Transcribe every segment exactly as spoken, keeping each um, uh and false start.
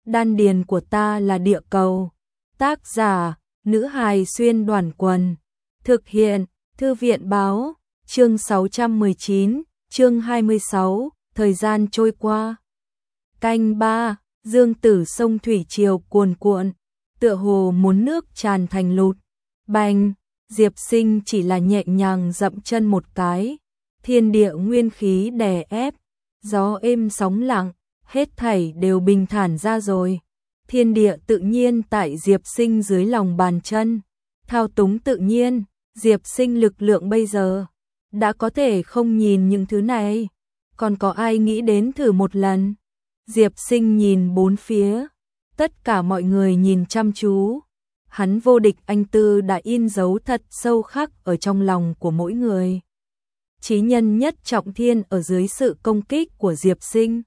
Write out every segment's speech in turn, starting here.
Đan điền của ta là địa cầu. Tác giả, nữ hài xuyên đoàn quần. Thực hiện, thư viện báo, chương sáu trăm mười chín, chương hai mươi sáu, thời gian trôi qua. Canh ba, dương tử sông thủy triều cuồn cuộn, tựa hồ muốn nước tràn thành lụt. Bành, Diệp Sinh chỉ là nhẹ nhàng dậm chân một cái, thiên địa nguyên khí đè ép, gió êm sóng lặng, hết thảy đều bình thản ra rồi. Thiên địa tự nhiên tại Diệp Sinh dưới lòng bàn chân, thao túng tự nhiên. Diệp Sinh lực lượng bây giờ đã có thể không nhìn những thứ này, còn có ai nghĩ đến thử một lần? Diệp Sinh nhìn bốn phía, tất cả mọi người nhìn chăm chú. Hắn vô địch anh tư đã in dấu thật sâu khắc ở trong lòng của mỗi người. Chí nhân nhất trọng thiên ở dưới sự công kích của Diệp Sinh,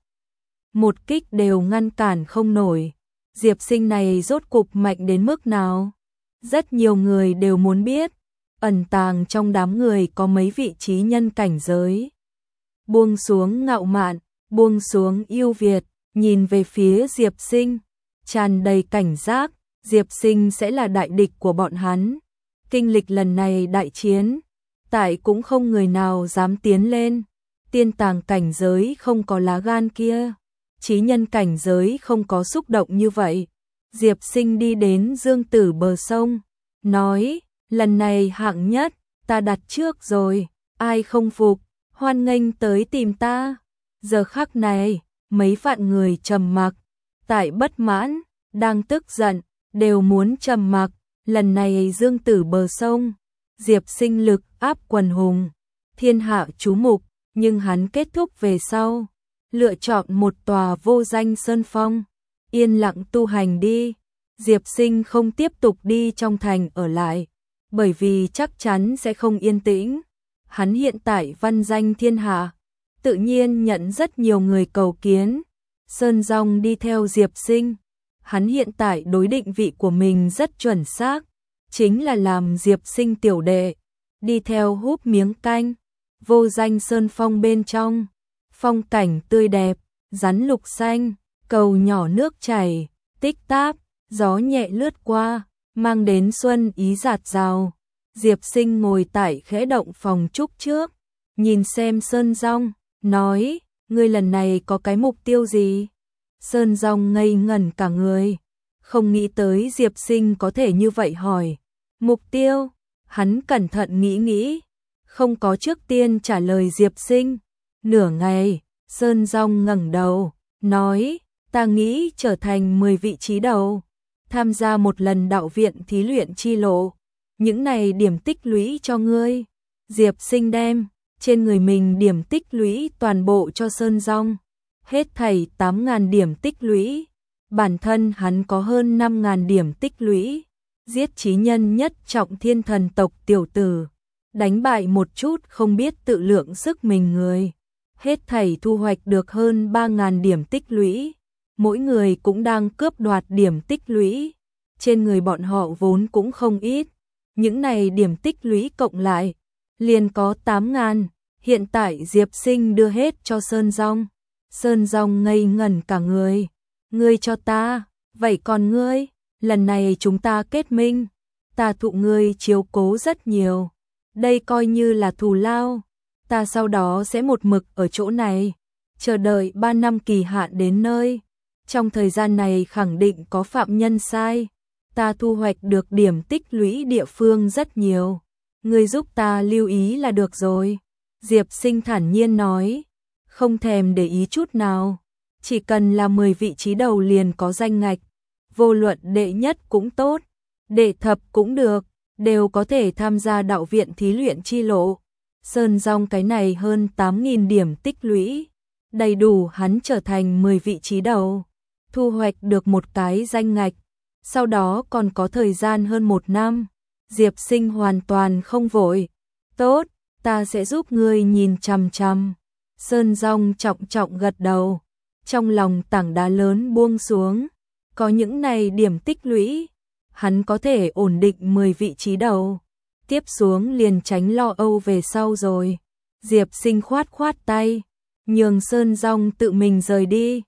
một kích đều ngăn cản không nổi. Diệp Sinh này rốt cục mạnh đến mức nào? Rất nhiều người đều muốn biết. Ẩn tàng trong đám người có mấy vị chí nhân cảnh giới. Buông xuống ngạo mạn, buông xuống ưu việt, nhìn về phía Diệp Sinh, tràn đầy cảnh giác. Diệp Sinh sẽ là đại địch của bọn hắn. Kinh lịch lần này đại chiến, tại cũng không người nào dám tiến lên. Tiên tàng cảnh giới không có lá gan kia, chí nhân cảnh giới không có xúc động như vậy. Diệp Sinh đi đến dương tử bờ sông, nói, lần này hạng nhất, ta đặt trước rồi, ai không phục, hoan nghênh tới tìm ta. Giờ khắc này, mấy vạn người trầm mặc, tại bất mãn, đang tức giận, đều muốn trầm mặc. Lần này dương tử bờ sông, Diệp Sinh lực áp quần hùng, thiên hạ chú mục, nhưng hắn kết thúc về sau, lựa chọn một tòa vô danh sơn phong, yên lặng tu hành đi. Diệp Sinh không tiếp tục đi trong thành ở lại, bởi vì chắc chắn sẽ không yên tĩnh. Hắn hiện tại văn danh thiên hạ, tự nhiên nhận rất nhiều người cầu kiến. Sơn Dòng đi theo Diệp Sinh, hắn hiện tại đối định vị của mình rất chuẩn xác, chính là làm Diệp Sinh tiểu đệ, đi theo húp miếng canh. Vô danh sơn phong bên trong, phong cảnh tươi đẹp, rắn lục xanh, cầu nhỏ nước chảy, tích táp, gió nhẹ lướt qua, mang đến xuân ý dạt dào. Diệp Sinh ngồi tại khẽ động phòng trúc trước, nhìn xem Sơn Dòng, nói, ngươi lần này có cái mục tiêu gì? Sơn Dòng ngây ngẩn cả người, không nghĩ tới Diệp Sinh có thể như vậy hỏi. Mục tiêu? Hắn cẩn thận nghĩ nghĩ, không có trước tiên trả lời Diệp Sinh. Nửa ngày, Sơn Dòng ngẩng đầu, nói, ta nghĩ trở thành mười vị trí đầu, tham gia một lần đạo viện thí luyện chi lộ. Những này điểm tích lũy cho ngươi. Diệp Sinh đem trên người mình điểm tích lũy toàn bộ cho Sơn Dòng, hết thảy tám nghìn điểm tích lũy. Bản thân hắn có hơn năm nghìn điểm tích lũy, giết chí nhân nhất trọng thiên thần tộc tiểu tử, đánh bại một chút không biết tự lượng sức mình người, hết thảy thu hoạch được hơn ba nghìn điểm tích lũy. Mỗi người cũng đang cướp đoạt điểm tích lũy, trên người bọn họ vốn cũng không ít. Những này điểm tích lũy cộng lại, liền có tám nghìn. Hiện tại Diệp Sinh đưa hết cho Sơn Dòng. Sơn Dòng ngây ngẩn cả người. Ngươi cho ta, vậy còn ngươi, lần này chúng ta kết minh, ta thụ ngươi chiếu cố rất nhiều, đây coi như là thù lao. Ta sau đó sẽ một mực ở chỗ này, chờ đợi ba năm kỳ hạn đến nơi. Trong thời gian này khẳng định có phạm nhân sai, ta thu hoạch được điểm tích lũy địa phương rất nhiều, ngươi giúp ta lưu ý là được rồi. Diệp Sinh thản nhiên nói, không thèm để ý chút nào, chỉ cần là mười vị trí đầu liền có danh ngạch, vô luận đệ nhất cũng tốt, đệ thập cũng được, đều có thể tham gia đạo viện thí luyện chi lộ. Sơn Dòng cái này hơn tám nghìn điểm tích lũy, đầy đủ hắn trở thành mười vị trí đầu, thu hoạch được một cái danh ngạch, sau đó còn có thời gian hơn một năm. Diệp Sinh hoàn toàn không vội. Tốt, ta sẽ giúp ngươi nhìn chằm chằm. Sơn Dòng trọng trọng gật đầu, trong lòng tảng đá lớn buông xuống, có những này điểm tích lũy, hắn có thể ổn định mười vị trí đầu, tiếp xuống liền tránh lo âu về sau rồi. Diệp Sinh khoát khoát tay, nhường Sơn Dòng tự mình rời đi.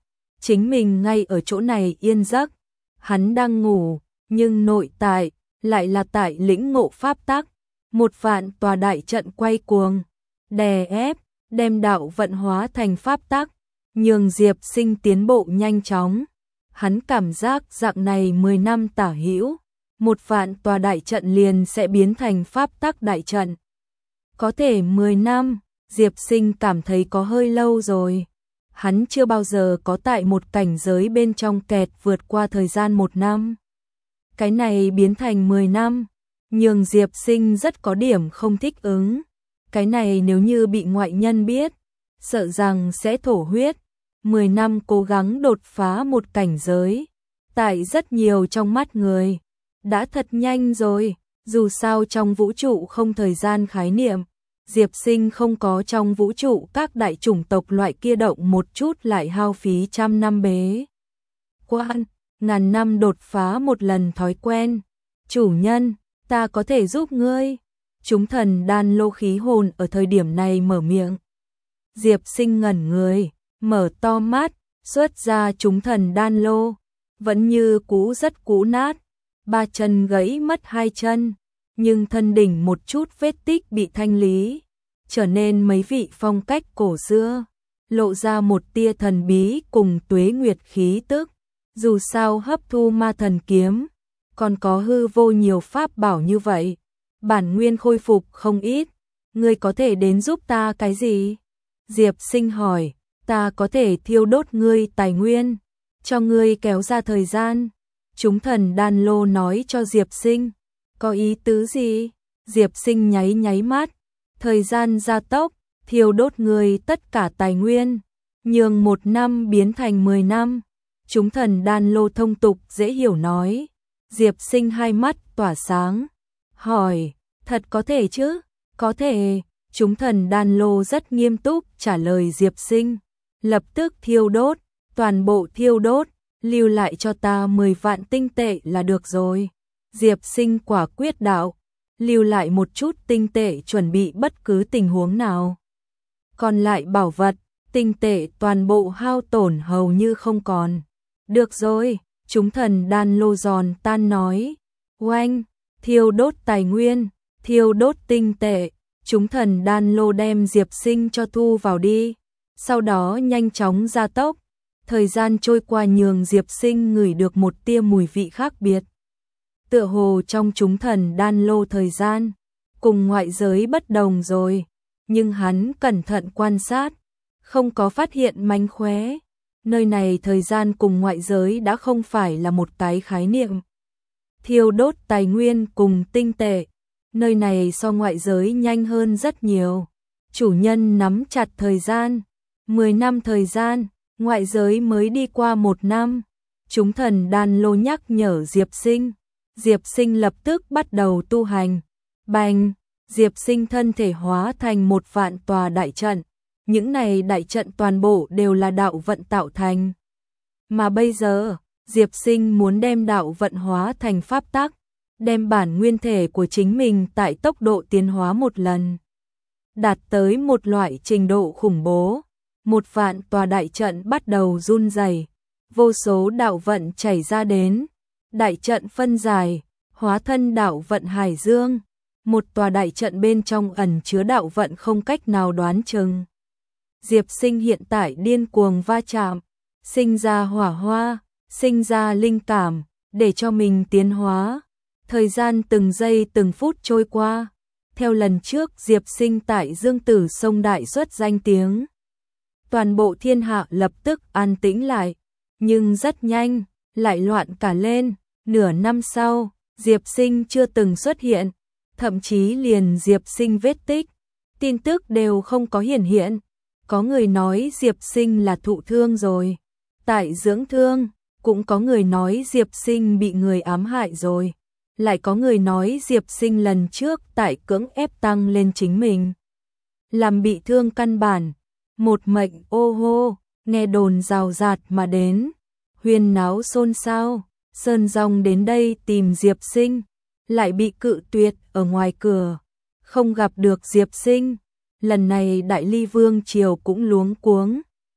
chính mình ngay ở chỗ này yên giấc. Hắn đang ngủ, nhưng nội tại lại là tại lĩnh ngộ pháp tắc, một vạn tòa đại trận quay cuồng, đè ép, đem đạo vận hóa thành pháp tắc, nhường Diệp Sinh tiến bộ nhanh chóng. Hắn cảm giác dạng này mười năm tả hữu, một vạn tòa đại trận liền sẽ biến thành pháp tắc đại trận. Có thể mười năm, Diệp Sinh cảm thấy có hơi lâu rồi. Hắn chưa bao giờ có tại một cảnh giới bên trong kẹt vượt qua thời gian một năm. Cái này biến thành mười năm, nhường Diệp Sinh rất có điểm không thích ứng. Cái này nếu như bị ngoại nhân biết, sợ rằng sẽ thổ huyết. mười năm cố gắng đột phá một cảnh giới, tại rất nhiều trong mắt người, đã thật nhanh rồi. Dù sao trong vũ trụ không thời gian khái niệm, Diệp Sinh không có trong vũ trụ các đại chủng tộc loại kia động một chút lại hao phí trăm năm bế quan, ngàn năm đột phá một lần thói quen. Chủ nhân, ta có thể giúp ngươi. Chúng thần đan lô khí hồn ở thời điểm này mở miệng. Diệp Sinh ngẩn người, mở to mắt, xuất ra chúng thần đan lô, vẫn như cũ rất cũ nát, ba chân gãy mất hai chân, nhưng thân đỉnh một chút vết tích bị thanh lý, trở nên mấy vị phong cách cổ xưa, lộ ra một tia thần bí cùng tuế nguyệt khí tức. Dù sao hấp thu ma thần kiếm, còn có hư vô nhiều pháp bảo như vậy, bản nguyên khôi phục không ít. Ngươi có thể đến giúp ta cái gì? Diệp Sinh hỏi. Ta có thể thiêu đốt ngươi tài nguyên, cho ngươi kéo ra thời gian. Chúng thần đan lô nói cho Diệp Sinh. Có ý tứ gì? Diệp Sinh nháy nháy mắt. Thời gian gia tốc, thiêu đốt ngươi tất cả tài nguyên, nhường một năm biến thành mười năm. Chúng thần đan lô thông tục dễ hiểu nói. Diệp Sinh hai mắt tỏa sáng, hỏi, thật có thể chứ? Có thể. Chúng thần đan lô rất nghiêm túc trả lời Diệp Sinh. Lập tức thiêu đốt, toàn bộ thiêu đốt, lưu lại cho ta mười vạn tinh tệ là được rồi. Diệp Sinh quả quyết đạo, lưu lại một chút tinh tệ chuẩn bị bất cứ tình huống nào. Còn lại bảo vật, tinh tệ toàn bộ hao tổn hầu như không còn. Được rồi, chúng thần đan lô giòn tan nói. Oanh, thiêu đốt tài nguyên, thiêu đốt tinh tệ. Chúng thần đan lô đem Diệp Sinh cho thu vào đi. Sau đó nhanh chóng gia tốc. Thời gian trôi qua nhường Diệp Sinh ngửi được một tia mùi vị khác biệt. Tựa hồ trong chúng thần đan lô thời gian, cùng ngoại giới bất đồng rồi. Nhưng hắn cẩn thận quan sát, không có phát hiện mánh khóe. Nơi này thời gian cùng ngoại giới đã không phải là một cái khái niệm. Thiêu đốt tài nguyên cùng tinh tệ, nơi này so ngoại giới nhanh hơn rất nhiều. Chủ nhân nắm chặt thời gian, mười năm thời gian, ngoại giới mới đi qua một năm. Chúng thần đan lô nhắc nhở Diệp Sinh. Diệp Sinh lập tức bắt đầu tu hành. Bành, Diệp Sinh thân thể hóa thành một vạn tòa đại trận. Những này đại trận toàn bộ đều là đạo vận tạo thành. Mà bây giờ, Diệp Sinh muốn đem đạo vận hóa thành pháp tắc, đem bản nguyên thể của chính mình tại tốc độ tiến hóa một lần, đạt tới một loại trình độ khủng bố. Một vạn tòa đại trận bắt đầu run rẩy, vô số đạo vận chảy ra đến, đại trận phân giải, hóa thân đạo vận hải dương. Một tòa đại trận bên trong ẩn chứa đạo vận không cách nào đoán chừng. Diệp Sinh hiện tại điên cuồng va chạm, sinh ra hỏa hoa, sinh ra linh cảm, để cho mình tiến hóa. Thời gian từng giây từng phút trôi qua. Theo lần trước Diệp Sinh tại Dương Tử Sông đại xuất danh tiếng, toàn bộ thiên hạ lập tức an tĩnh lại. Nhưng rất nhanh, lại loạn cả lên. Nửa năm sau, Diệp Sinh chưa từng xuất hiện, thậm chí liền Diệp Sinh vết tích, tin tức đều không có hiển hiện. Có người nói Diệp Sinh là thụ thương rồi, tại dưỡng thương. Cũng có người nói Diệp Sinh bị người ám hại rồi. Lại có người nói Diệp Sinh lần trước tại cưỡng ép tăng lên chính mình, làm bị thương căn bản. Một mệnh ô hô, nghe đồn rào rạt mà đến, huyên náo xôn xao. Sơn Dòng đến đây tìm Diệp Sinh, lại bị cự tuyệt ở ngoài cửa, không gặp được Diệp Sinh. Lần này Đại Ly Vương triều cũng luống cuống,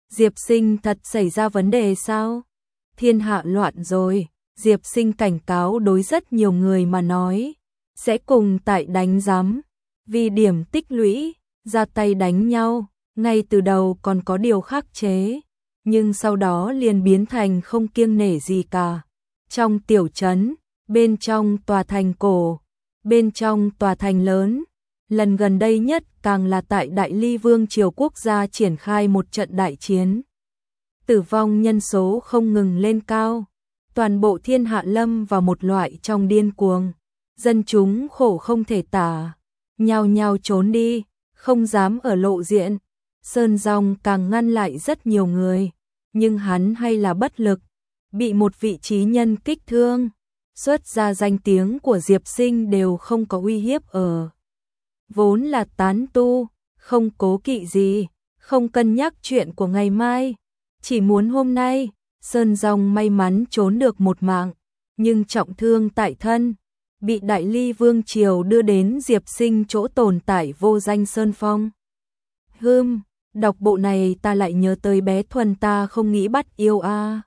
Diệp Sinh thật xảy ra vấn đề sao? Thiên hạ loạn rồi, Diệp Sinh cảnh cáo đối rất nhiều người mà nói, sẽ cùng tại đánh giám, vì điểm tích lũy, ra tay đánh nhau, ngay từ đầu còn có điều khắc chế, nhưng sau đó liền biến thành không kiêng nể gì cả. Trong tiểu trấn, bên trong tòa thành cổ, bên trong tòa thành lớn, lần gần đây nhất càng là tại Đại Ly Vương triều quốc gia triển khai một trận đại chiến. Tử vong nhân số không ngừng lên cao, toàn bộ thiên hạ lâm vào một loại trong điên cuồng, dân chúng khổ không thể tả, nhao nhao trốn đi, không dám ở lộ diện. Sơn Dòng càng ngăn lại rất nhiều người, nhưng hắn hay là bất lực, bị một vị trí nhân kích thương, xuất ra danh tiếng của Diệp Sinh đều không có uy hiếp ở. Vốn là tán tu, không cố kỵ gì, không cân nhắc chuyện của ngày mai, chỉ muốn hôm nay, Sơn Dòng may mắn trốn được một mạng, nhưng trọng thương tại thân, bị Đại Ly Vương triều đưa đến Diệp Sinh chỗ tồn tại vô danh Sơn Phong. Hừm, đọc bộ này ta lại nhớ tới bé Thuần ta không nghĩ bắt yêu a. À.